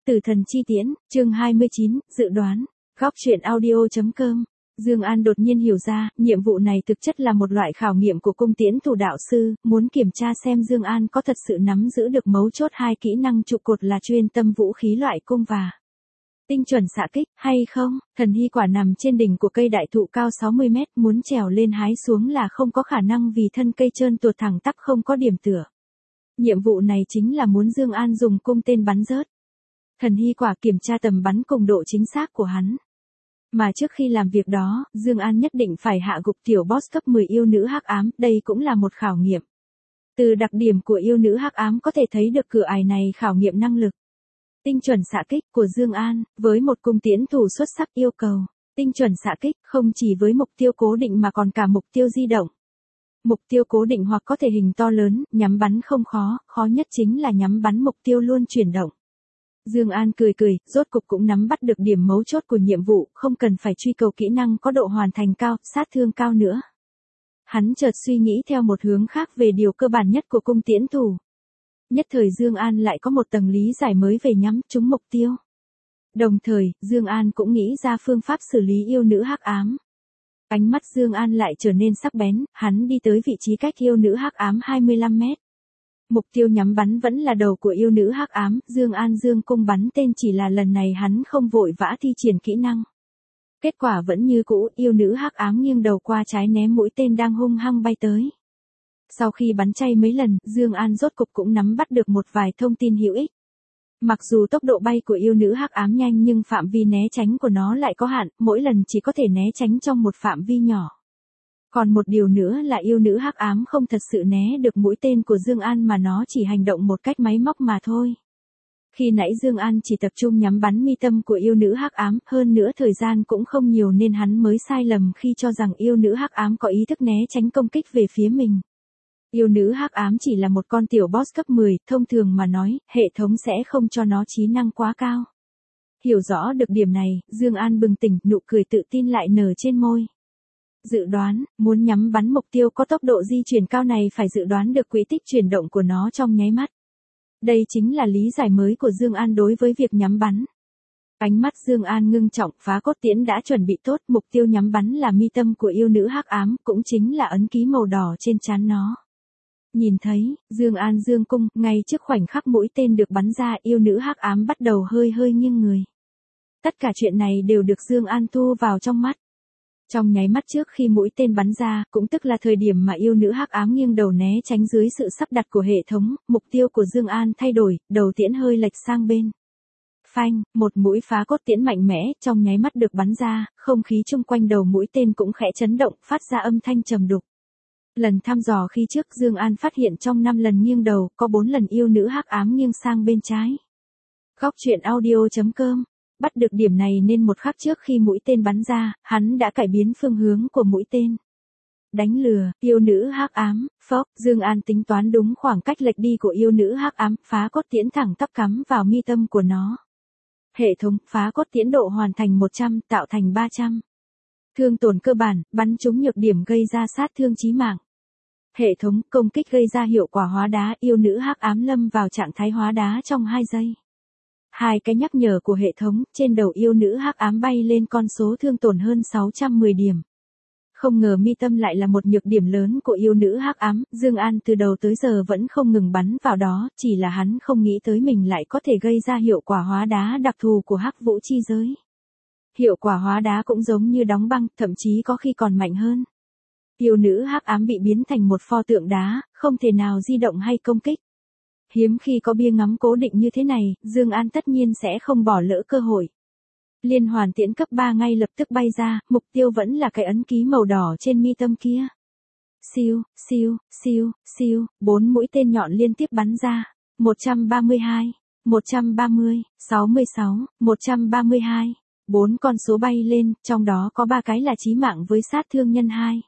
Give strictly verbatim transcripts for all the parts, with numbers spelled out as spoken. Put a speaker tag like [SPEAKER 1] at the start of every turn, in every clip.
[SPEAKER 1] Tử thần chi tiễn, chương hai mươi chín, dự đoán, góc truyện audio.com. Dương An đột nhiên hiểu ra, nhiệm vụ này thực chất là một loại khảo nghiệm của cung tiễn thủ đạo sư, muốn kiểm tra xem Dương An có thật sự nắm giữ được mấu chốt hai kỹ năng trụ cột là chuyên tâm vũ khí loại cung và tinh chuẩn xạ kích, hay không. Thần hy quả nằm trên đỉnh của cây đại thụ cao sáu mươi mét, muốn trèo lên hái xuống là không có khả năng vì thân cây trơn tuột thẳng tắp không có điểm tựa. Nhiệm vụ này chính là muốn Dương An dùng cung tên bắn rớt thần hy quả, kiểm tra tầm bắn cùng độ chính xác của hắn. Mà trước khi làm việc đó, Dương An nhất định phải hạ gục tiểu boss cấp mười yêu nữ hắc ám, đây cũng là một khảo nghiệm. Từ đặc điểm của yêu nữ hắc ám có thể thấy được cửa ải này khảo nghiệm năng lực tinh chuẩn xạ kích của Dương An, với một cung tiễn thủ xuất sắc yêu cầu tinh chuẩn xạ kích không chỉ với mục tiêu cố định mà còn cả mục tiêu di động. Mục tiêu cố định hoặc có thể hình to lớn, nhắm bắn không khó, khó nhất chính là nhắm bắn mục tiêu luôn chuyển động. Dương An cười cười, rốt cục cũng nắm bắt được điểm mấu chốt của nhiệm vụ, không cần phải truy cầu kỹ năng có độ hoàn thành cao, sát thương cao nữa. Hắn chợt suy nghĩ theo một hướng khác về điều cơ bản nhất của cung tiễn thủ. Nhất thời Dương An lại có một tầng lý giải mới về nhắm trúng mục tiêu. Đồng thời, Dương An cũng nghĩ ra phương pháp xử lý yêu nữ hắc ám. Ánh mắt Dương An lại trở nên sắc bén, hắn đi tới vị trí cách yêu nữ hắc ám hai mươi lăm mét. Mục tiêu nhắm bắn vẫn là đầu của yêu nữ hắc ám, Dương An dương cung bắn tên, chỉ là lần này hắn không vội vã thi triển kỹ năng. Kết quả vẫn như cũ, yêu nữ hắc ám nghiêng đầu qua trái né mũi tên đang hung hăng bay tới. Sau khi bắn chay mấy lần, Dương An rốt cục cũng nắm bắt được một vài thông tin hữu ích. Mặc dù tốc độ bay của yêu nữ hắc ám nhanh nhưng phạm vi né tránh của nó lại có hạn, mỗi lần chỉ có thể né tránh trong một phạm vi nhỏ. Còn một điều nữa là yêu nữ hắc ám không thật sự né được mũi tên của Dương An mà nó chỉ hành động một cách máy móc mà thôi. Khi nãy Dương An chỉ tập trung nhắm bắn mi tâm của yêu nữ hắc ám, hơn nữa thời gian cũng không nhiều nên hắn mới sai lầm khi cho rằng yêu nữ hắc ám có ý thức né tránh công kích về phía mình. Yêu nữ hắc ám chỉ là một con tiểu boss cấp mười, thông thường mà nói, hệ thống sẽ không cho nó trí năng quá cao. Hiểu rõ được điểm này, Dương An bừng tỉnh, nụ cười tự tin lại nở trên môi. Dự đoán, muốn nhắm bắn mục tiêu có tốc độ di chuyển cao này phải dự đoán được quỹ tích chuyển động của nó trong nháy mắt. Đây chính là lý giải mới của Dương An đối với việc nhắm bắn. Ánh mắt Dương An ngưng trọng, phá cốt tiễn đã chuẩn bị tốt, mục tiêu nhắm bắn là mi tâm của yêu nữ hắc ám, cũng chính là ấn ký màu đỏ trên trán nó. Nhìn thấy, Dương An dương cung, ngay trước khoảnh khắc mũi tên được bắn ra, yêu nữ hắc ám bắt đầu hơi hơi nghiêng người. Tất cả chuyện này đều được Dương An thu vào trong mắt. Trong nháy mắt trước khi mũi tên bắn ra, cũng tức là thời điểm mà yêu nữ hắc ám nghiêng đầu né tránh dưới sự sắp đặt của hệ thống, mục tiêu của Dương An thay đổi, đầu tiễn hơi lệch sang bên. Phanh, một mũi phá cốt tiễn mạnh mẽ, trong nháy mắt được bắn ra, không khí chung quanh đầu mũi tên cũng khẽ chấn động, phát ra âm thanh trầm đục. Lần thăm dò khi trước Dương An phát hiện trong năm lần nghiêng đầu, có bốn lần yêu nữ hắc ám nghiêng sang bên trái. Góc truyện audio.com. Bắt được điểm này nên một khắc trước khi mũi tên bắn ra, hắn đã cải biến phương hướng của mũi tên. Đánh lừa, yêu nữ hắc ám, phốc, Dương An tính toán đúng khoảng cách lệch đi của yêu nữ hắc ám, phá cốt tiễn thẳng tắp cắm vào mi tâm của nó. Hệ thống, phá cốt tiễn độ hoàn thành một trăm, tạo thành ba trăm. Thương tổn cơ bản, bắn trúng nhược điểm gây ra sát thương chí mạng. Hệ thống, công kích gây ra hiệu quả hóa đá, yêu nữ hắc ám lâm vào trạng thái hóa đá trong hai giây. Hai cái nhắc nhở của hệ thống, trên đầu yêu nữ hắc ám bay lên con số thương tổn hơn sáu trăm mười điểm. Không ngờ mi tâm lại là một nhược điểm lớn của yêu nữ hắc ám, Dương An từ đầu tới giờ vẫn không ngừng bắn vào đó, chỉ là hắn không nghĩ tới mình lại có thể gây ra hiệu quả hóa đá đặc thù của hắc vũ chi giới. Hiệu quả hóa đá cũng giống như đóng băng, thậm chí có khi còn mạnh hơn. Yêu nữ hắc ám bị biến thành một pho tượng đá, không thể nào di động hay công kích. Hiếm khi có bia ngắm cố định như thế này, Dương An tất nhiên sẽ không bỏ lỡ cơ hội. Liên hoàn tiễn cấp ba ngay lập tức bay ra, mục tiêu vẫn là cái ấn ký màu đỏ trên mi tâm kia. Siêu, siêu, siêu, siêu, bốn mũi tên nhọn liên tiếp bắn ra. một trăm ba mươi hai, một trăm ba mươi, sáu mươi sáu, một trăm ba mươi hai. Bốn con số bay lên, trong đó có ba cái là chí mạng với sát thương nhân hai.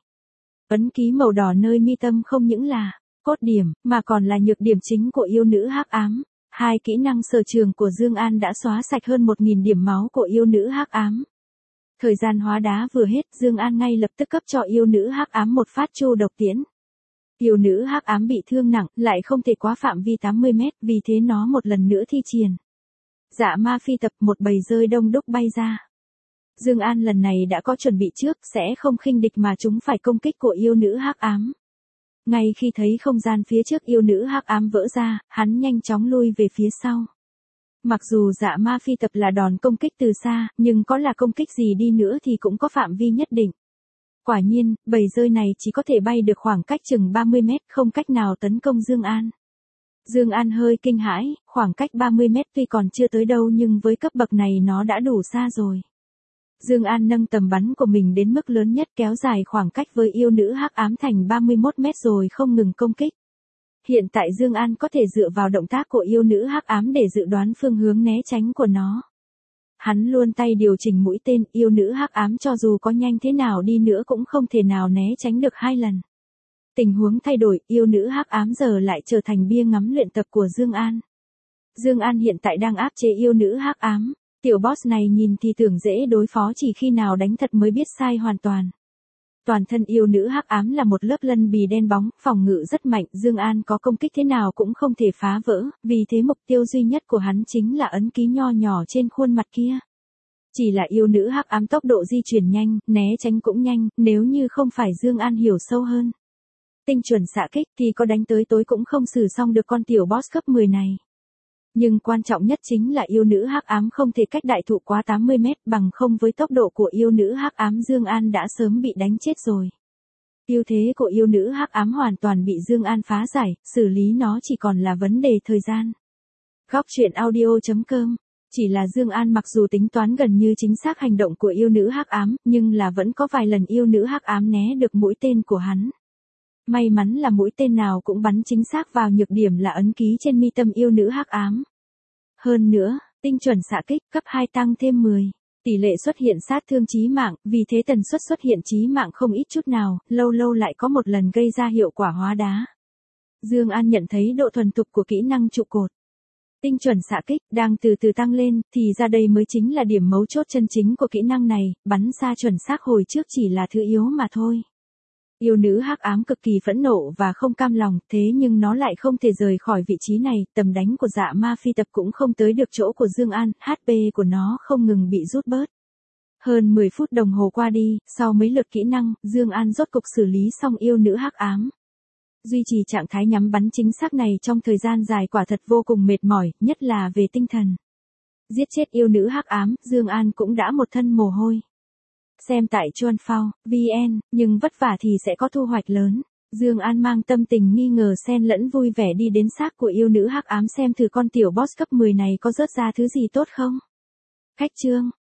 [SPEAKER 1] Ấn ký màu đỏ nơi mi tâm không những là cốt điểm, mà còn là nhược điểm chính của yêu nữ hắc ám. Hai kỹ năng sở trường của Dương An đã xóa sạch hơn một nghìn điểm máu của yêu nữ hắc ám. Thời gian hóa đá vừa hết, Dương An ngay lập tức cấp cho yêu nữ hắc ám một phát chu độc tiễn. Yêu nữ hắc ám bị thương nặng, lại không thể quá phạm vi tám mươi mét, vì thế nó một lần nữa thi triển Dạ ma phi tập, một bầy rơi đông đúc bay ra. Dương An lần này đã có chuẩn bị trước, sẽ không khinh địch mà chúng phải công kích của yêu nữ hắc ám. Ngay khi thấy không gian phía trước yêu nữ hắc ám vỡ ra, hắn nhanh chóng lui về phía sau. Mặc dù dạ ma phi tập là đòn công kích từ xa, nhưng có là công kích gì đi nữa thì cũng có phạm vi nhất định. Quả nhiên, bầy rơi này chỉ có thể bay được khoảng cách chừng ba mươi mét, không cách nào tấn công Dương An. Dương An hơi kinh hãi, khoảng cách ba mươi mét tuy còn chưa tới đâu nhưng với cấp bậc này nó đã đủ xa rồi. Dương An nâng tầm bắn của mình đến mức lớn nhất, kéo dài khoảng cách với yêu nữ hắc ám thành ba mươi mốt mét rồi không ngừng công kích. Hiện tại Dương An có thể dựa vào động tác của yêu nữ hắc ám để dự đoán phương hướng né tránh của nó. Hắn luôn tay điều chỉnh mũi tên, yêu nữ hắc ám cho dù có nhanh thế nào đi nữa cũng không thể nào né tránh được hai lần. Tình huống thay đổi, yêu nữ hắc ám giờ lại trở thành bia ngắm luyện tập của Dương An. Dương An hiện tại đang áp chế yêu nữ hắc ám. Tiểu boss này nhìn thì tưởng dễ đối phó, chỉ khi nào đánh thật mới biết sai hoàn toàn. Toàn thân yêu nữ hắc ám là một lớp lân bì đen bóng, phòng ngự rất mạnh, Dương An có công kích thế nào cũng không thể phá vỡ, vì thế mục tiêu duy nhất của hắn chính là ấn ký nho nhỏ trên khuôn mặt kia. Chỉ là yêu nữ hắc ám tốc độ di chuyển nhanh, né tránh cũng nhanh, nếu như không phải Dương An hiểu sâu hơn. Tinh chuẩn xạ kích thì có đánh tới tối cũng không xử xong được con tiểu boss cấp mười này. Nhưng quan trọng nhất chính là yêu nữ hắc ám không thể cách đại thụ quá tám mươi mét, bằng không với tốc độ của yêu nữ hắc ám Dương An đã sớm bị đánh chết rồi. Ưu thế của yêu nữ hắc ám hoàn toàn bị Dương An phá giải, xử lý nó chỉ còn là vấn đề thời gian. Góc truyện audio chấm com. Chỉ là Dương An mặc dù tính toán gần như chính xác hành động của yêu nữ hắc ám, nhưng là vẫn có vài lần yêu nữ hắc ám né được mũi tên của hắn. May mắn là mũi tên nào cũng bắn chính xác vào nhược điểm là ấn ký trên mi tâm yêu nữ hắc ám. Hơn nữa, tinh chuẩn xạ kích cấp hai tăng thêm mười. Tỷ lệ xuất hiện sát thương chí mạng, vì thế tần suất xuất hiện chí mạng không ít chút nào, lâu lâu lại có một lần gây ra hiệu quả hóa đá. Dương An nhận thấy độ thuần thục của kỹ năng trụ cột. Tinh chuẩn xạ kích đang từ từ tăng lên, thì ra đây mới chính là điểm mấu chốt chân chính của kỹ năng này, bắn xa chuẩn xác hồi trước chỉ là thứ yếu mà thôi. Yêu nữ hắc ám cực kỳ phẫn nộ và không cam lòng, thế nhưng nó lại không thể rời khỏi vị trí này, tầm đánh của dạ ma phi tập cũng không tới được chỗ của Dương An, hát pê của nó không ngừng bị rút bớt. Hơn mười phút đồng hồ qua đi, sau mấy lượt kỹ năng, Dương An rốt cục xử lý xong yêu nữ hắc ám. Duy trì trạng thái nhắm bắn chính xác này trong thời gian dài quả thật vô cùng mệt mỏi, nhất là về tinh thần. Giết chết yêu nữ hắc ám, Dương An cũng đã một thân mồ hôi. Xem tại chuan phao chấm vn, nhưng vất vả thì sẽ có thu hoạch lớn. Dương An mang tâm tình nghi ngờ xen lẫn vui vẻ đi đến xác của yêu nữ hắc ám xem thử con tiểu boss cấp mười này có rớt ra thứ gì tốt không. Cách chương